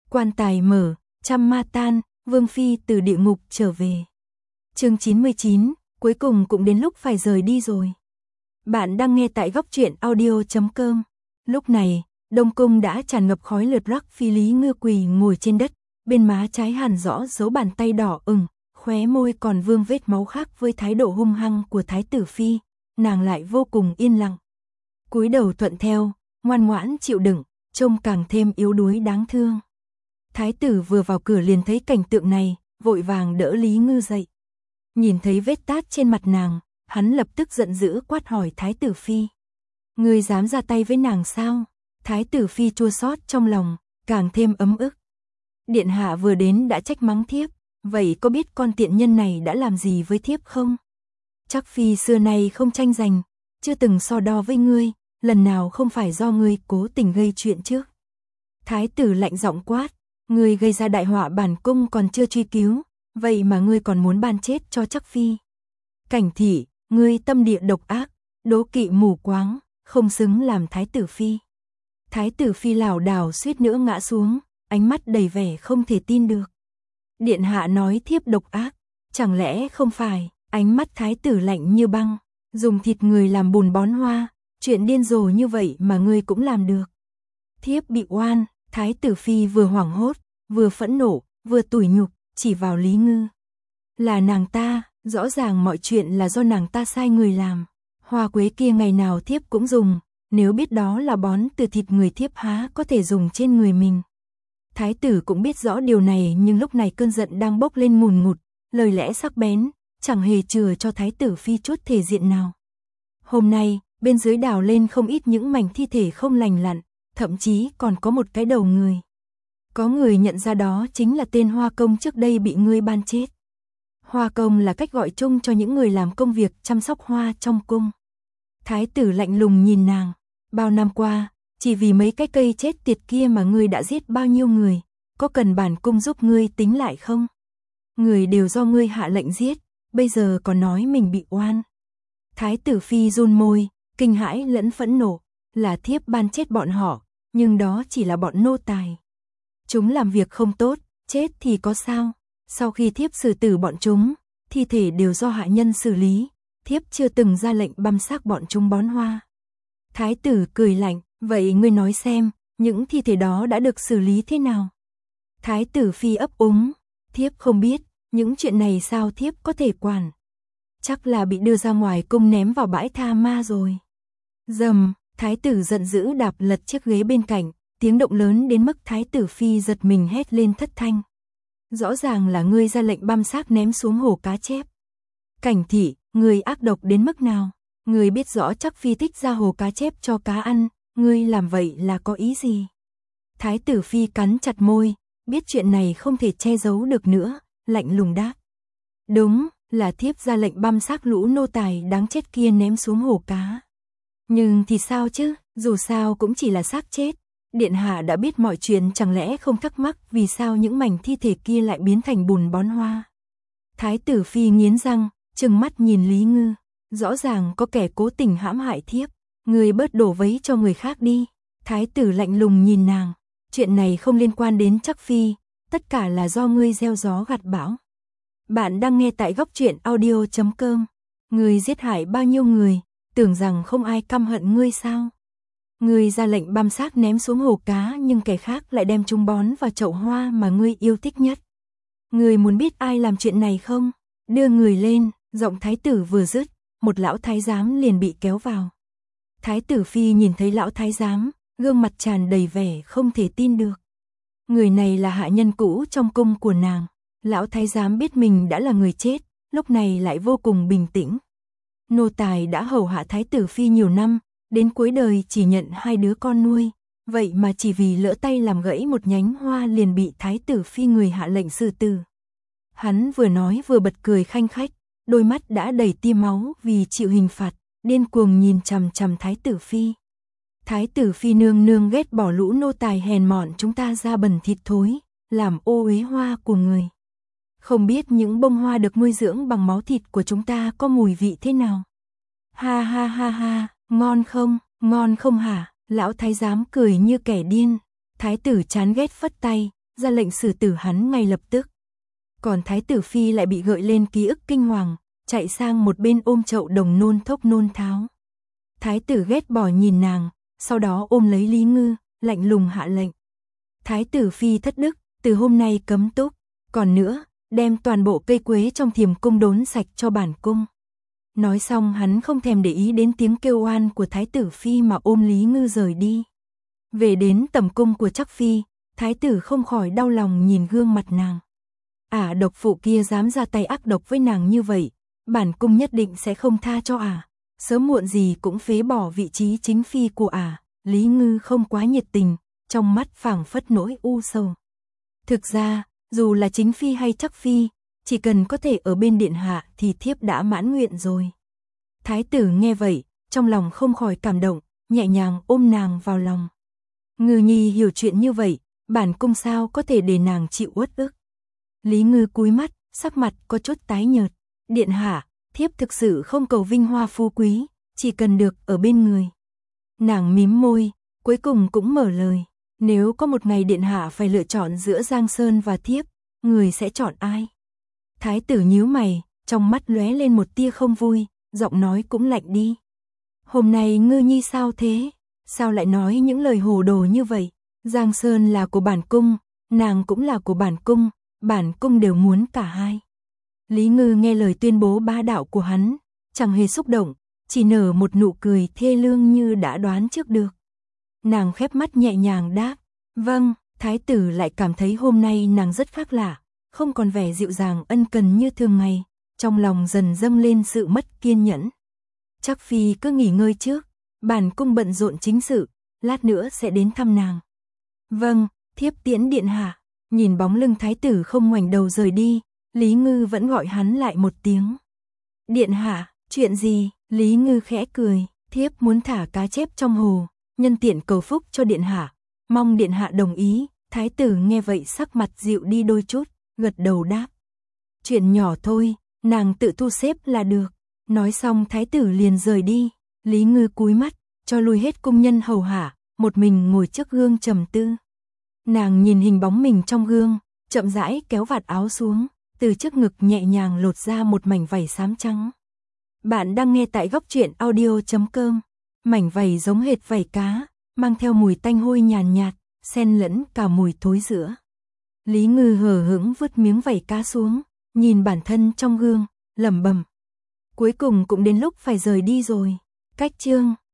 Quan tài mở, trăm ma tan, Vương Phi từ địa ngục trở về. Chương 99, cuối cùng cũng đến lúc phải rời đi rồi. Bạn đang nghe tại góc truyện audio.com. Lúc này, Đông Cung đã tràn ngập khói lượt rắc. Phi Lý Ngư quỳ ngồi trên đất, bên má trái hằn rõ dấu bàn tay đỏ ửng, khóe môi còn vương vết máu. Khác với thái độ hung hăng của Thái tử Phi, nàng lại vô cùng yên lặng. Cúi đầu thuận theo, ngoan ngoãn chịu đựng, trông càng thêm yếu đuối đáng thương. Thái tử vừa vào cửa liền thấy cảnh tượng này, vội vàng đỡ Lý Ngư dậy. Nhìn thấy vết tát trên mặt nàng, hắn lập tức giận dữ quát hỏi Thái tử Phi. Ngươi dám ra tay với nàng sao? Thái tử Phi chua xót trong lòng, càng thêm ấm ức. Điện hạ vừa đến đã trách mắng thiếp, vậy có biết con tiện nhân này đã làm gì với thiếp không? Chắc Phi xưa nay không tranh giành, chưa từng so đo với ngươi, lần nào không phải do ngươi cố tình gây chuyện trước. Thái tử lạnh giọng quát, ngươi gây ra đại họa bản cung còn chưa truy cứu, vậy mà ngươi còn muốn ban chết cho Chắc Phi. Cảnh Thị, ngươi tâm địa độc ác, đố kỵ mù quáng, không xứng làm Thái tử Phi. Thái tử Phi lảo đảo suýt nữa ngã xuống, ánh mắt đầy vẻ không thể tin được. Điện hạ nói thiếp độc ác, chẳng lẽ không phải? Ánh mắt thái tử lạnh như băng, dùng thịt người làm bùn bón hoa, chuyện điên rồ như vậy mà ngươi cũng làm được. Thiếp bị oan. Thái tử Phi vừa hoảng hốt, vừa phẫn nộ, vừa tủi nhục, chỉ vào Lý Ngư. Là nàng ta, rõ ràng mọi chuyện là do nàng ta sai người làm. Hoa quế kia ngày nào thiếp cũng dùng, nếu biết đó là bón từ thịt người thiếp há có thể dùng trên người mình. Thái tử cũng biết rõ điều này nhưng lúc này cơn giận đang bốc lên ngùn ngụt, lời lẽ sắc bén, chẳng hề chừa cho Thái tử Phi chút thể diện nào. Hôm nay, bên dưới đào lên không ít những mảnh thi thể không lành lặn, thậm chí còn có một cái đầu người. Có người nhận ra đó chính là tên Hoa Công trước đây bị ngươi ban chết. Hoa Công là cách gọi chung cho những người làm công việc chăm sóc hoa trong cung. Thái tử lạnh lùng nhìn nàng, bao năm qua, chỉ vì mấy cái cây chết tiệt kia mà ngươi đã giết bao nhiêu người, có cần bản cung giúp ngươi tính lại không? Người đều do ngươi hạ lệnh giết, bây giờ còn nói mình bị oan. Thái tử Phi run môi, kinh hãi lẫn phẫn nộ, là thiếp ban chết bọn họ, nhưng đó chỉ là bọn nô tài. Chúng làm việc không tốt, chết thì có sao? Sau khi thiếp xử tử bọn chúng, thi thể đều do hạ nhân xử lý, thiếp chưa từng ra lệnh băm xác bọn chúng bón hoa. Thái tử cười lạnh, vậy ngươi nói xem, những thi thể đó đã được xử lý thế nào? Thái tử Phi ấp úng, thiếp không biết, những chuyện này sao thiếp có thể quản? Chắc là bị đưa ra ngoài cung ném vào bãi tha ma rồi. Dầm, thái tử giận dữ đạp lật chiếc ghế bên cạnh, tiếng động lớn đến mức Thái tử Phi giật mình hét lên thất thanh. Rõ ràng là ngươi ra lệnh băm xác ném xuống hồ cá chép. Cảnh Thị, ngươi ác độc đến mức nào? Ngươi biết rõ Chắc Phi thích ra hồ cá chép cho cá ăn, ngươi làm vậy là có ý gì? Thái tử Phi cắn chặt môi, biết chuyện này không thể che giấu được nữa, lạnh lùng đáp. Đúng, là thiếp ra lệnh băm xác lũ nô tài đáng chết kia ném xuống hồ cá. Nhưng thì sao chứ, dù sao cũng chỉ là xác chết. Điện hạ đã biết mọi chuyện, chẳng lẽ không thắc mắc vì sao những mảnh thi thể kia lại biến thành bùn bón hoa? Thái tử Phi nghiến răng, trừng mắt nhìn Lý Ngư, rõ ràng có kẻ cố tình hãm hại thiếp, người bớt đổ vấy cho người khác đi. Thái tử lạnh lùng nhìn nàng, chuyện này không liên quan đến Chắc Phi, tất cả là do ngươi gieo gió gặt bão. Bạn đang nghe tại góc truyện audio.com. Ngươi giết hại bao nhiêu người, tưởng rằng không ai căm hận ngươi sao? Ngươi ra lệnh băm xác ném xuống hồ cá nhưng kẻ khác lại đem chúng bón vào chậu hoa mà ngươi yêu thích nhất. Ngươi muốn biết ai làm chuyện này không? Đưa người lên, giọng thái tử vừa dứt, một lão thái giám liền bị kéo vào. Thái tử Phi nhìn thấy lão thái giám, gương mặt tràn đầy vẻ không thể tin được. Người này là hạ nhân cũ trong cung của nàng. Lão thái giám biết mình đã là người chết, lúc này lại vô cùng bình tĩnh. Nô tài đã hầu hạ Thái tử Phi nhiều năm, đến cuối đời chỉ nhận 2 đứa con nuôi, vậy mà chỉ vì lỡ tay làm gãy một nhánh hoa liền bị Thái tử Phi người hạ lệnh xử tử. Hắn vừa nói vừa bật cười khanh khách, đôi mắt đã đầy tia máu vì chịu hình phạt, điên cuồng nhìn chằm chằm Thái tử Phi. Thái tử Phi nương nương ghét bỏ lũ nô tài hèn mọn chúng ta ra bẩn thịt thối, làm ô uế hoa của người. Không biết những bông hoa được nuôi dưỡng bằng máu thịt của chúng ta có mùi vị thế nào? Ha ha ha ha, ngon không hả? Lão thái giám cười như kẻ điên. Thái tử chán ghét phất tay, ra lệnh xử tử hắn ngay lập tức. Còn Thái tử Phi lại bị gợi lên ký ức kinh hoàng, chạy sang một bên ôm chậu đồng nôn thốc nôn tháo. Thái tử ghét bỏ nhìn nàng, sau đó ôm lấy Lý Ngư, lạnh lùng hạ lệnh. Thái tử Phi thất đức, từ hôm nay cấm túc, còn nữa, đem toàn bộ cây quế trong thiềm cung đốn sạch cho bản cung. Nói xong hắn không thèm để ý đến tiếng kêu oan của Thái tử Phi mà ôm Lý Ngư rời đi. Về đến tầm cung của Trắc Phi, Thái tử không khỏi đau lòng nhìn gương mặt nàng. Ả độc phụ kia dám ra tay ác độc với nàng như vậy, bản cung nhất định sẽ không tha cho ả, sớm muộn gì cũng phế bỏ vị trí chính phi của ả. Lý Ngư không quá nhiệt tình, trong mắt phảng phất nỗi u sầu. Thực ra, dù là chính phi hay Trắc Phi, chỉ cần có thể ở bên điện hạ thì thiếp đã mãn nguyện rồi. Thái tử nghe vậy, trong lòng không khỏi cảm động, nhẹ nhàng ôm nàng vào lòng. Ngư nhi hiểu chuyện như vậy, bản cung sao có thể để nàng chịu uất ức. Lý Ngư cúi mắt, sắc mặt có chút tái nhợt. Điện hạ, thiếp thực sự không cầu vinh hoa phú quý, chỉ cần được ở bên người. Nàng mím môi, cuối cùng cũng mở lời. Nếu có một ngày điện hạ phải lựa chọn giữa Giang Sơn và thiếp, người sẽ chọn ai? Thái tử nhíu mày, trong mắt lóe lên một tia không vui, giọng nói cũng lạnh đi. Hôm nay Ngư nhi sao thế? Sao lại nói những lời hồ đồ như vậy? Giang Sơn là của bản cung, nàng cũng là của bản cung đều muốn cả hai. Lý Ngư nghe lời tuyên bố bá đạo của hắn, chẳng hề xúc động, chỉ nở một nụ cười thê lương như đã đoán trước được. Nàng khép mắt nhẹ nhàng đáp, vâng. Thái tử lại cảm thấy hôm nay nàng rất khác lạ, không còn vẻ dịu dàng ân cần như thường ngày, trong lòng dần dâng lên sự mất kiên nhẫn. Trắc Phi cứ nghỉ ngơi trước, bản cung bận rộn chính sự, lát nữa sẽ đến thăm nàng. Vâng, thiếp tiễn điện hạ. Nhìn bóng lưng thái tử không ngoảnh đầu rời đi, Lý Ngư vẫn gọi hắn lại một tiếng. Điện hạ, chuyện gì? Lý Ngư khẽ cười, thiếp muốn thả cá chép trong hồ, nhân tiện cầu phúc cho điện hạ, mong điện hạ đồng ý. Thái tử nghe vậy sắc mặt dịu đi đôi chút, gật đầu đáp. Chuyện nhỏ thôi, nàng tự thu xếp là được. Nói xong thái tử liền rời đi, Lý Ngư cúi mắt, cho lui hết cung nhân hầu hạ, một mình ngồi trước gương trầm tư. Nàng nhìn hình bóng mình trong gương, chậm rãi kéo vạt áo xuống, từ trước ngực nhẹ nhàng lột ra một mảnh vảy xám trắng. Bạn đang nghe tại Góc Truyện Audio.com. Mảnh vảy giống hệt vảy cá, mang theo mùi tanh hôi nhàn nhạt, xen lẫn cả mùi thối rữa. Lý Ngư hờ hững vứt miếng vảy cá xuống, nhìn bản thân trong gương, lẩm bẩm. Cuối cùng cũng đến lúc phải rời đi rồi. Cách chương